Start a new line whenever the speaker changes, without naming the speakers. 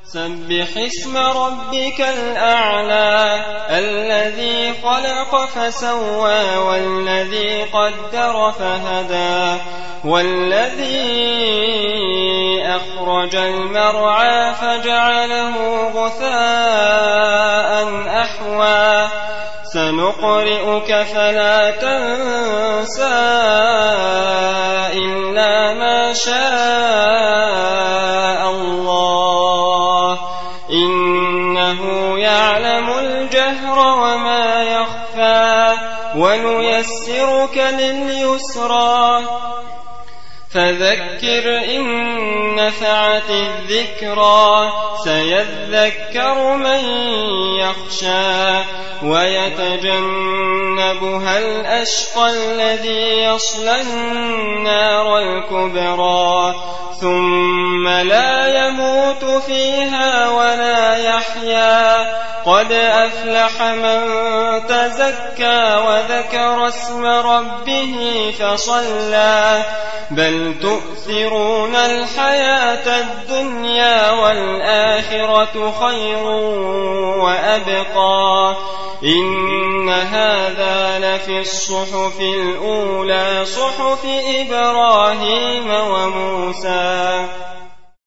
سبح اسم ربك الأعلى الذي خلق فسوى والذي قدر فهدى والذي أخرج المرعى فجعله غثاء أحوى سنقرئك فلا تنسى إلا ما شاء الله إنه يعلم الجهر وما يخفى ونيسرك لليسرى فذكر إن نفعت الذكرى سيذكر من يخشى ويتجنبها الأشقى الذي يصلى النار الكبرى ثم لا يموت فيها ولا يحيا قد أفلح من تزكى وذكر اسم ربه فصلى بل تؤثرون الحياة الدنيا والآخرة خير وأبقى إن هذا لفي الصحف الأولى صحف إبراهيم وموسى